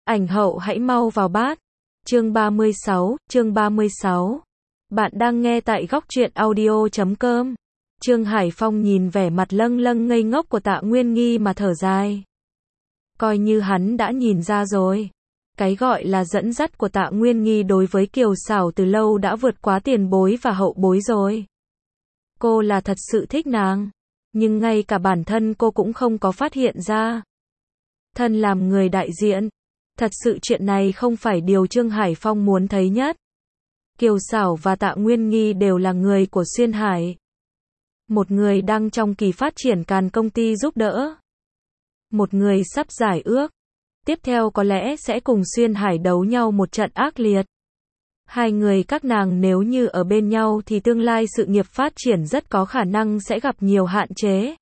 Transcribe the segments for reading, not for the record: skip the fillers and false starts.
Ảnh hậu hãy mau vào bát. Chương 36. Bạn đang nghe tại góc truyện audio.com. Trương Hải Phong nhìn vẻ mặt lâng lâng ngây ngốc của Tạ Nguyên Nghi mà thở dài. Coi như hắn đã nhìn ra rồi. Cái gọi là dẫn dắt của Tạ Nguyên Nghi đối với Kiều Xảo từ lâu đã vượt quá tiền bối và hậu bối rồi. Cô là thật sự thích nàng, nhưng ngay cả bản thân cô cũng không có phát hiện ra. Thân làm người đại diện, thật sự chuyện này không phải điều Trương Hải Phong muốn thấy nhất. Kiều Xảo và Tạ Nguyên Nghi đều là người của Xuyên Hải. Một người đang trong kỳ phát triển càn công ty giúp đỡ. Một người sắp giải ước. Tiếp theo có lẽ sẽ cùng Xuyên Hải đấu nhau một trận ác liệt. Hai người các nàng nếu như ở bên nhau thì tương lai sự nghiệp phát triển rất có khả năng sẽ gặp nhiều hạn chế.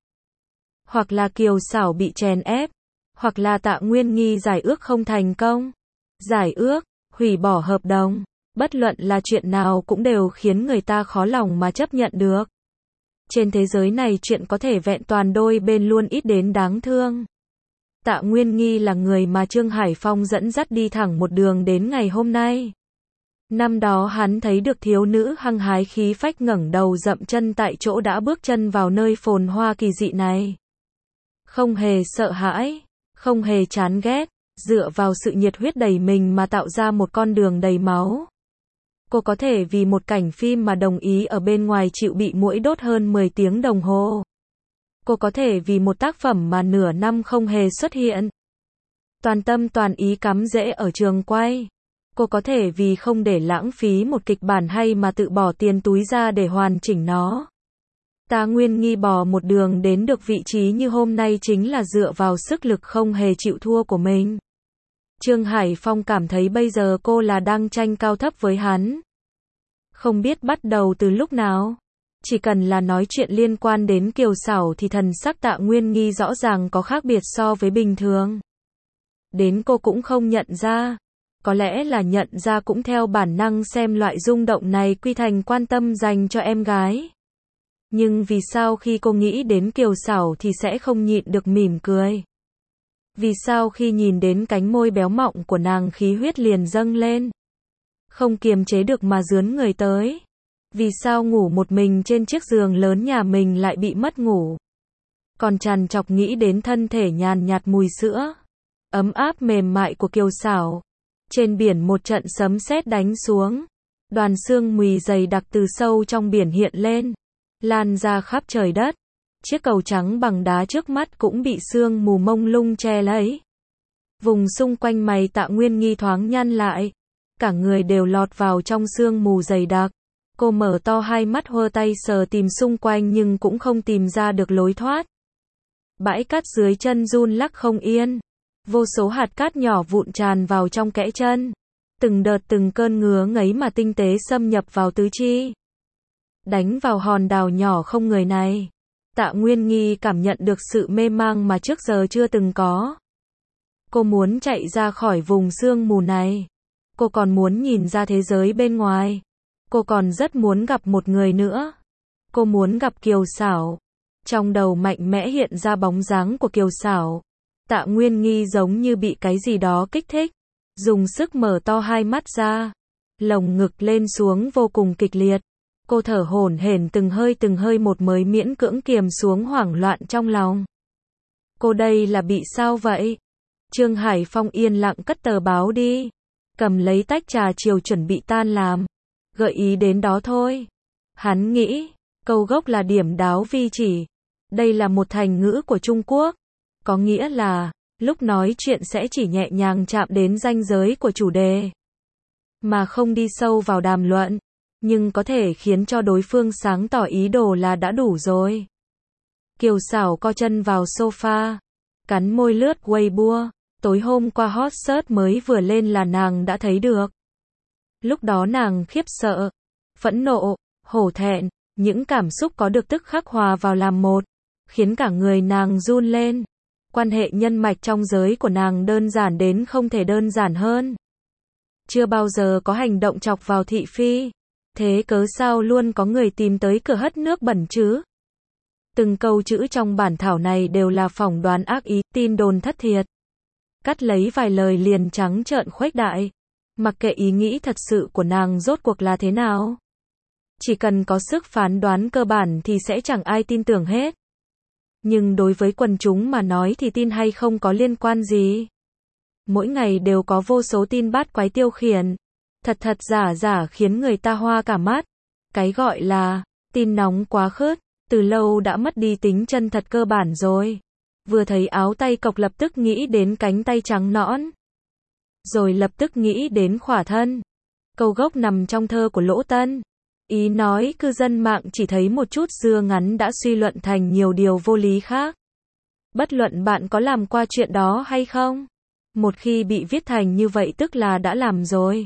Hoặc là Kiều Xảo bị chèn ép, hoặc là Tạ Nguyên Nghi giải ước không thành công. Giải ước, hủy bỏ hợp đồng, bất luận là chuyện nào cũng đều khiến người ta khó lòng mà chấp nhận được. Trên thế giới này chuyện có thể vẹn toàn đôi bên luôn ít đến đáng thương. Tạ Nguyên Nghi là người mà Trương Hải Phong dẫn dắt đi thẳng một đường đến ngày hôm nay. Năm đó hắn thấy được thiếu nữ hăng hái khí phách ngẩng đầu dậm chân tại chỗ đã bước chân vào nơi phồn hoa kỳ dị này. Không hề sợ hãi, không hề chán ghét, dựa vào sự nhiệt huyết đầy mình mà tạo ra một con đường đầy máu. Cô có thể vì một cảnh phim mà đồng ý ở bên ngoài chịu bị muỗi đốt hơn 10 tiếng đồng hồ. Cô có thể vì một tác phẩm mà nửa năm không hề xuất hiện. Toàn tâm toàn ý cắm rễ ở trường quay. Cô có thể vì không để lãng phí một kịch bản hay mà tự bỏ tiền túi ra để hoàn chỉnh nó. Tạ Nguyên Nghi bò một đường đến được vị trí như hôm nay chính là dựa vào sức lực không hề chịu thua của mình. Trương Hải Phong cảm thấy bây giờ cô là đang tranh cao thấp với hắn. Không biết bắt đầu từ lúc nào. Chỉ cần là nói chuyện liên quan đến Kiều Xảo thì thần sắc Tạ Nguyên Nghi rõ ràng có khác biệt so với bình thường. Đến cô cũng không nhận ra. Có lẽ là nhận ra cũng theo bản năng xem loại rung động này quy thành quan tâm dành cho em gái. Nhưng vì sao khi cô nghĩ đến Kiều Xảo thì sẽ không nhịn được mỉm cười? Vì sao khi nhìn đến cánh môi béo mọng của nàng khí huyết liền dâng lên? Không kiềm chế được mà rướn người tới. Vì sao ngủ một mình trên chiếc giường lớn nhà mình lại bị mất ngủ? Còn trằn trọc nghĩ đến thân thể nhàn nhạt mùi sữa, ấm áp mềm mại của Kiều Xảo. Trên biển một trận sấm sét đánh xuống. Đoàn sương mù dày đặc từ sâu trong biển hiện lên, lan ra khắp trời đất. Chiếc cầu trắng bằng đá trước mắt cũng bị sương mù mông lung che lấy. Vùng xung quanh mày Tạ Nguyên Nghi thoáng nhăn lại. Cả người đều lọt vào trong sương mù dày đặc. Cô mở to hai mắt hơ tay sờ tìm xung quanh nhưng cũng không tìm ra được lối thoát. Bãi cát dưới chân run lắc không yên. Vô số hạt cát nhỏ vụn tràn vào trong kẽ chân. Từng đợt từng cơn ngứa ngáy mà tinh tế xâm nhập vào tứ chi. Đánh vào hòn đảo nhỏ không người này. Tạ Nguyên Nghi cảm nhận được sự mê mang mà trước giờ chưa từng có. Cô muốn chạy ra khỏi vùng sương mù này. Cô còn muốn nhìn ra thế giới bên ngoài. Cô còn rất muốn gặp một người nữa. Cô muốn gặp Kiều Xảo. Trong đầu mạnh mẽ hiện ra bóng dáng của Kiều Xảo. Tạ Nguyên Nghi giống như bị cái gì đó kích thích. Dùng sức mở to hai mắt ra. Lồng ngực lên xuống vô cùng kịch liệt. Cô thở hổn hển từng hơi một mới miễn cưỡng kiềm xuống hoảng loạn trong lòng. Cô đây là bị sao vậy? Trương Hải Phong yên lặng cất tờ báo đi. Cầm lấy tách trà chiều chuẩn bị tan làm. Gợi ý đến đó thôi. Hắn nghĩ, câu gốc là điểm đáo vi chỉ. Đây là một thành ngữ của Trung Quốc. Có nghĩa là, lúc nói chuyện sẽ chỉ nhẹ nhàng chạm đến ranh giới của chủ đề. Mà không đi sâu vào đàm luận. Nhưng có thể khiến cho đối phương sáng tỏ ý đồ là đã đủ rồi. Kiều Xảo co chân vào sofa. Cắn môi lướt Weibo. Tối hôm qua hot search mới vừa lên là nàng đã thấy được. Lúc đó nàng khiếp sợ, phẫn nộ, hổ thẹn, những cảm xúc có được tức khắc hòa vào làm một, khiến cả người nàng run lên. Quan hệ nhân mạch trong giới của nàng đơn giản đến không thể đơn giản hơn. Chưa bao giờ có hành động chọc vào thị phi. Thế cớ sao luôn có người tìm tới cửa hất nước bẩn chứ? Từng câu chữ trong bản thảo này đều là phỏng đoán ác ý, tin đồn thất thiệt. cắt lấy vài lời liền trắng trợn khuếch đại. Mặc kệ ý nghĩ thật sự của nàng rốt cuộc là thế nào. Chỉ cần có sức phán đoán cơ bản thì sẽ chẳng ai tin tưởng hết. Nhưng đối với quần chúng mà nói thì tin hay không có liên quan gì. Mỗi ngày đều có vô số tin bát quái tiêu khiển. Thật thật giả giả khiến người ta hoa cả mắt. Cái gọi là tin nóng quá khớt, từ lâu đã mất đi tính chân thật cơ bản rồi. Vừa thấy áo tay cộc lập tức nghĩ đến cánh tay trắng nõn. Rồi lập tức nghĩ đến khỏa thân. Câu gốc nằm trong thơ của Lỗ Tân. Ý nói cư dân mạng chỉ thấy một chút dưa ngắn đã suy luận thành nhiều điều vô lý khác. Bất luận bạn có làm qua chuyện đó hay không. Một khi bị viết thành như vậy tức là đã làm rồi.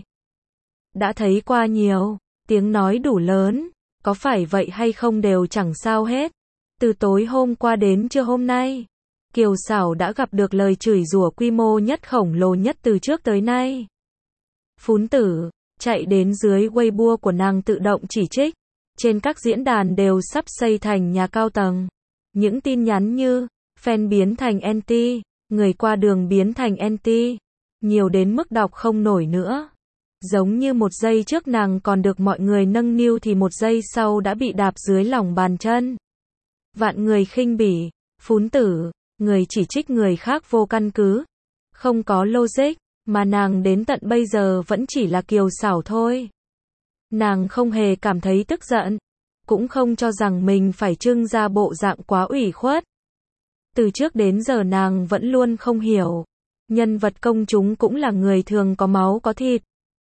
Đã thấy qua nhiều, tiếng nói đủ lớn, có phải vậy hay không đều chẳng sao hết. Từ tối hôm qua đến trưa hôm nay, Kiều Xảo đã gặp được lời chửi rủa quy mô nhất khổng lồ nhất từ trước tới nay. Phún tử, chạy đến dưới Weibo của nàng tự động chỉ trích. Trên các diễn đàn đều sắp xây thành nhà cao tầng. Những tin nhắn như, fan biến thành anti, người qua đường biến thành anti, nhiều đến mức đọc không nổi nữa. Giống như một giây trước nàng còn được mọi người nâng niu thì một giây sau đã bị đạp dưới lòng bàn chân. Vạn người khinh bỉ, phún tử, người chỉ trích người khác vô căn cứ, không có logic, mà nàng đến tận bây giờ vẫn chỉ là Kiều Xảo thôi. Nàng không hề cảm thấy tức giận, cũng không cho rằng mình phải trưng ra bộ dạng quá ủy khuất. Từ trước đến giờ nàng vẫn luôn không hiểu, nhân vật công chúng cũng là người thường có máu có thịt.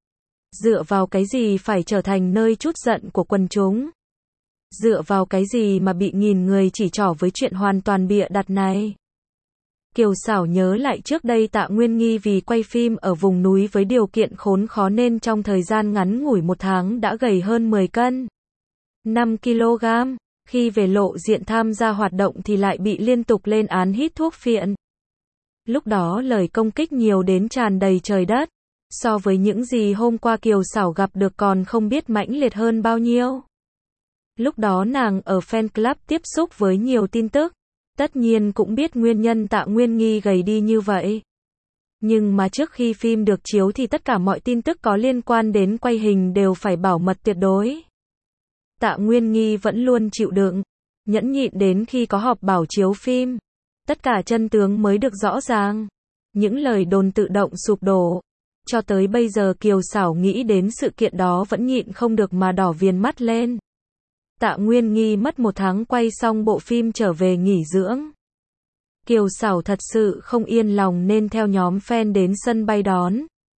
Dựa vào cái gì phải trở thành nơi trút giận của quần chúng? Dựa vào cái gì mà bị nghìn người chỉ trỏ với chuyện hoàn toàn bịa đặt này? Kiều Xảo nhớ lại trước đây Tạ Nguyên Nghi vì quay phim ở vùng núi với điều kiện khốn khó nên trong thời gian ngắn ngủi 1 tháng đã gầy hơn 10 cân. 5 kg. Khi về lộ diện tham gia hoạt động thì lại bị liên tục lên án hít thuốc phiện. Lúc đó lời công kích nhiều đến tràn đầy trời đất. So với những gì hôm qua Kiều Xảo gặp được còn không biết mãnh liệt hơn bao nhiêu. Lúc đó nàng ở fan club tiếp xúc với nhiều tin tức. Tất nhiên cũng biết nguyên nhân Tạ Nguyên Nghi gầy đi như vậy. Nhưng mà trước khi phim được chiếu thì tất cả mọi tin tức có liên quan đến quay hình đều phải bảo mật tuyệt đối. Tạ Nguyên Nghi vẫn luôn chịu đựng, nhẫn nhịn đến khi có họp bảo chiếu phim. Tất cả chân tướng mới được rõ ràng. Những lời đồn tự động sụp đổ. Cho tới bây giờ Kiều Xảo nghĩ đến sự kiện đó vẫn nhịn không được mà đỏ viền mắt lên. Tạ Nguyên Nghi mất 1 tháng quay xong bộ phim trở về nghỉ dưỡng. Kiều Xảo thật sự không yên lòng nên theo nhóm fan đến sân bay đón.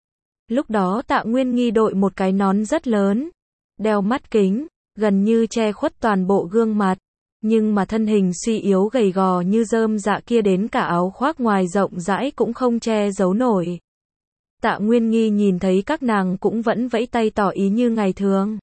Lúc đó Tạ Nguyên Nghi đội một cái nón rất lớn, đeo mắt kính, gần như che khuất toàn bộ gương mặt. Nhưng mà thân hình suy yếu gầy gò như rơm dạ kia đến cả áo khoác ngoài rộng rãi cũng không che giấu nổi. Tạ Nguyên Nghi nhìn thấy các nàng cũng vẫn vẫy tay tỏ ý như ngày thường.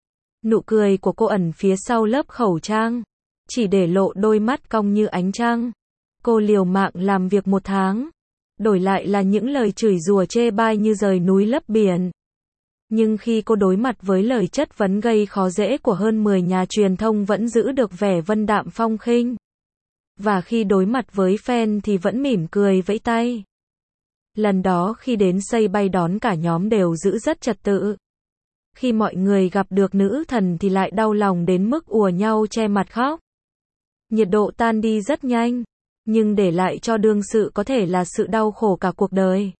Nụ cười của cô ẩn phía sau lớp khẩu trang, chỉ để lộ đôi mắt cong như ánh trăng. Cô liều mạng làm việc 1 tháng, đổi lại là những lời chửi rủa chê bai như rời núi lấp biển. Nhưng khi cô đối mặt với lời chất vấn gây khó dễ của hơn 10 nhà truyền thông vẫn giữ được vẻ vân đạm phong khinh. Và khi đối mặt với fan thì vẫn mỉm cười vẫy tay. Lần đó khi đến sân bay đón cả nhóm đều giữ rất trật tự. Khi mọi người gặp được nữ thần thì lại đau lòng đến mức ùa nhau che mặt khóc. Nhiệt độ tan đi rất nhanh, nhưng để lại cho đương sự có thể là sự đau khổ cả cuộc đời.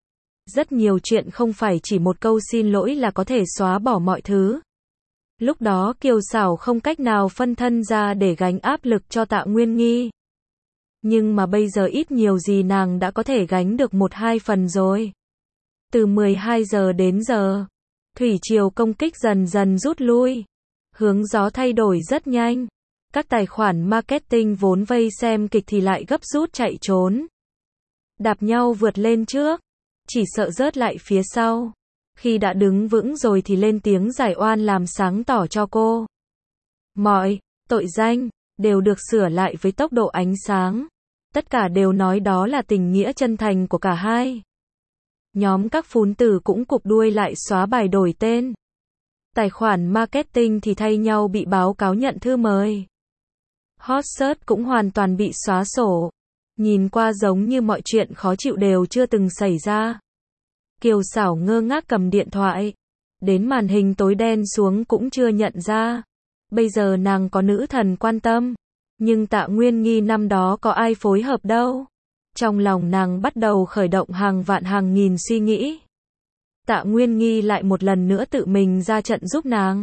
Rất nhiều chuyện không phải chỉ một câu xin lỗi là có thể xóa bỏ mọi thứ. Lúc đó Kiều Xảo không cách nào phân thân ra để gánh áp lực cho Tạ Nguyên Nghi. Nhưng mà bây giờ ít nhiều gì nàng đã có thể gánh được 1-2 phần rồi. Từ 12 giờ đến giờ, thủy triều công kích dần dần rút lui. Hướng gió thay đổi rất nhanh. Các tài khoản marketing vốn vây xem kịch thì lại gấp rút chạy trốn. Đạp nhau vượt lên trước, chỉ sợ rớt lại phía sau. Khi đã đứng vững rồi thì lên tiếng giải oan làm sáng tỏ cho cô. Mọi tội danh đều được sửa lại với tốc độ ánh sáng. Tất cả đều nói đó là tình nghĩa chân thành của cả hai. Nhóm các phún tử cũng cụp đuôi lại xóa bài đổi tên. Tài khoản marketing thì thay nhau bị báo cáo nhận thư mời. Hot search cũng hoàn toàn bị xóa sổ. nhìn qua giống như mọi chuyện khó chịu đều chưa từng xảy ra. Kiều Sảo ngơ ngác cầm điện thoại, đến màn hình tối đen xuống cũng chưa nhận ra. Bây giờ nàng có nữ thần quan tâm, nhưng Tạ Nguyên Nghi năm đó có ai phối hợp đâu. Trong lòng nàng bắt đầu khởi động hàng vạn hàng nghìn suy nghĩ. Tạ Nguyên Nghi lại một lần nữa tự mình ra trận giúp nàng.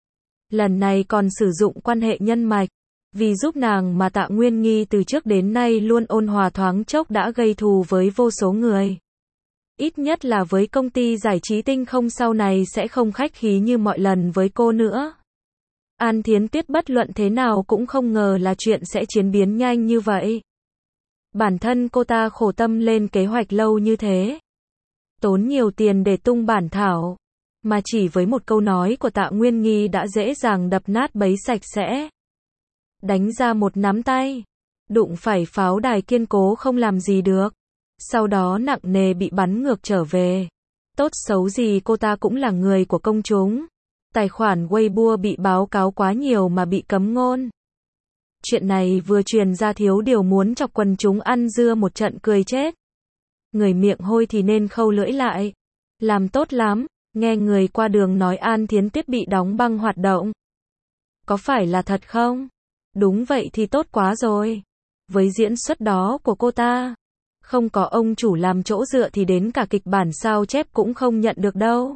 Lần này còn sử dụng quan hệ nhân mạch. Vì giúp nàng mà Tạ Nguyên Nghi từ trước đến nay luôn ôn hòa thoáng chốc đã gây thù với vô số người. Ít nhất là với công ty giải trí Tinh Không sau này sẽ không khách khí như mọi lần với cô nữa. An Thiến Tuyết bất luận thế nào cũng không ngờ là chuyện sẽ chuyển biến nhanh như vậy. Bản thân cô ta khổ tâm lên kế hoạch lâu như thế. Tốn nhiều tiền để tung bản thảo. Mà chỉ với một câu nói của Tạ Nguyên Nghi đã dễ dàng đập nát bấy sạch sẽ. Đánh ra một nắm tay. Đụng phải pháo đài kiên cố không làm gì được. Sau đó nặng nề bị bắn ngược trở về. Tốt xấu gì cô ta cũng là người của công chúng. Tài khoản Weibo bị báo cáo quá nhiều mà bị cấm ngôn. Chuyện này vừa truyền ra thiếu điều muốn chọc quần chúng ăn dưa một trận cười chết. Người miệng hôi thì nên khâu lưỡi lại. Làm tốt lắm, nghe người qua đường nói An Thiến Tuyết bị đóng băng hoạt động. Có phải là thật không? Đúng vậy thì tốt quá rồi. Với diễn xuất đó của cô ta, không có ông chủ làm chỗ dựa thì đến cả kịch bản sao chép cũng không nhận được đâu.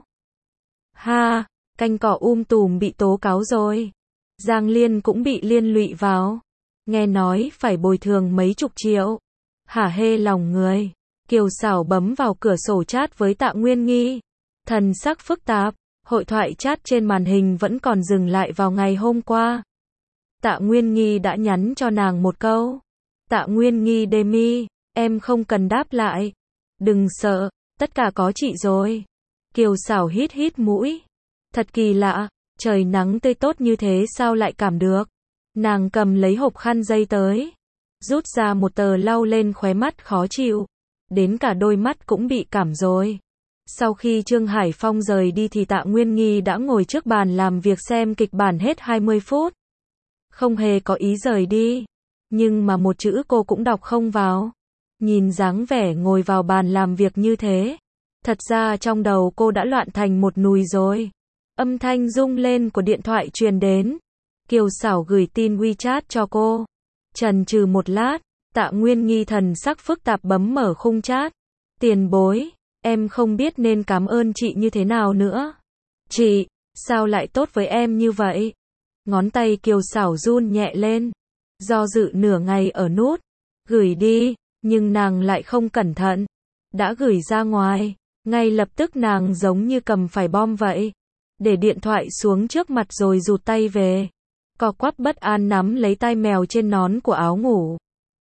Ha, canh cỏ tùm bị tố cáo rồi. Giang Liên cũng bị liên lụy vào. Nghe nói phải bồi thường mấy chục triệu. Hả hê lòng người. Kiều Sảo bấm vào cửa sổ chat với Tạ Nguyên Nghi. Thần sắc phức tạp, hội thoại chat trên màn hình vẫn còn dừng lại vào ngày hôm qua. Tạ Nguyên Nghi đã nhắn cho nàng một câu. Tạ Nguyên Nghi Demi, em không cần đáp lại. Đừng sợ, tất cả có chị rồi. Kiều Sảo hít hít mũi. Thật kỳ lạ, trời nắng tươi tốt như thế sao lại cảm được. Nàng cầm lấy hộp khăn giấy tới. Rút ra một tờ lau lên khóe mắt khó chịu. Đến cả đôi mắt cũng bị cảm rồi. Sau khi Trương Hải Phong rời đi thì Tạ Nguyên Nghi đã ngồi trước bàn làm việc xem kịch bản hết 20 phút. Không hề có ý rời đi. Nhưng mà một chữ cô cũng đọc không vào. Nhìn dáng vẻ ngồi vào bàn làm việc như thế. Thật ra trong đầu cô đã loạn thành một nùi rồi. Âm thanh rung lên của điện thoại truyền đến. Kiều Sảo gửi tin WeChat cho cô. Chần chừ một lát, Tạ Nguyên Nghi thần sắc phức tạp bấm mở khung chat. Tiền bối, em không biết nên cảm ơn chị như thế nào nữa. Chị, sao lại tốt với em như vậy? Ngón tay Kiều Sảo run nhẹ lên. Do dự nửa ngày ở nút. Gửi đi, nhưng nàng lại không cẩn thận. Đã gửi ra ngoài, ngay lập tức nàng giống như cầm phải bom vậy. Để điện thoại xuống trước mặt rồi rụt tay về. Co quắp bất an nắm lấy tai mèo trên nón của áo ngủ.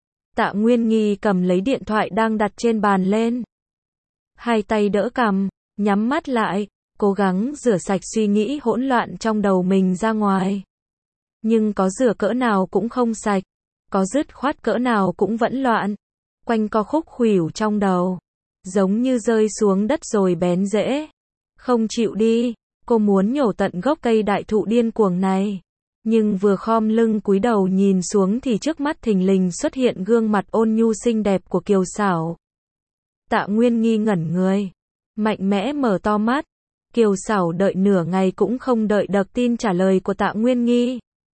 Tạ Nguyên Nghi cầm lấy điện thoại đang đặt trên bàn lên. Hai tay đỡ cằm, nhắm mắt lại, cố gắng rửa sạch suy nghĩ hỗn loạn trong đầu mình ra ngoài. Nhưng có rửa cỡ nào cũng không sạch, có dứt khoát cỡ nào cũng vẫn loạn. Quanh co khúc khuỷu trong đầu, giống như rơi xuống đất rồi bén rễ. Không chịu đi, cô muốn nhổ tận gốc cây đại thụ điên cuồng này. Nhưng vừa khom lưng cúi đầu nhìn xuống thì trước mắt thình lình xuất hiện gương mặt ôn nhu xinh đẹp của Kiều Sảo. Tạ Nguyên Nghi ngẩn người, mạnh mẽ mở to mắt. Kiều Sảo đợi nửa ngày cũng không đợi được tin trả lời của Tạ Nguyên Nghi.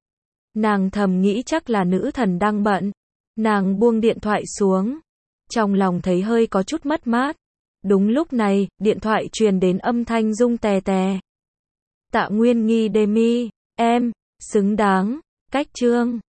Nàng thầm nghĩ chắc là nữ thần đang bận. Nàng buông điện thoại xuống. Trong lòng thấy hơi có chút mất mát. Đúng lúc này, điện thoại truyền đến âm thanh rung tè tè. Tạ Nguyên Nghi Demi, em, xứng đáng, cách Trương.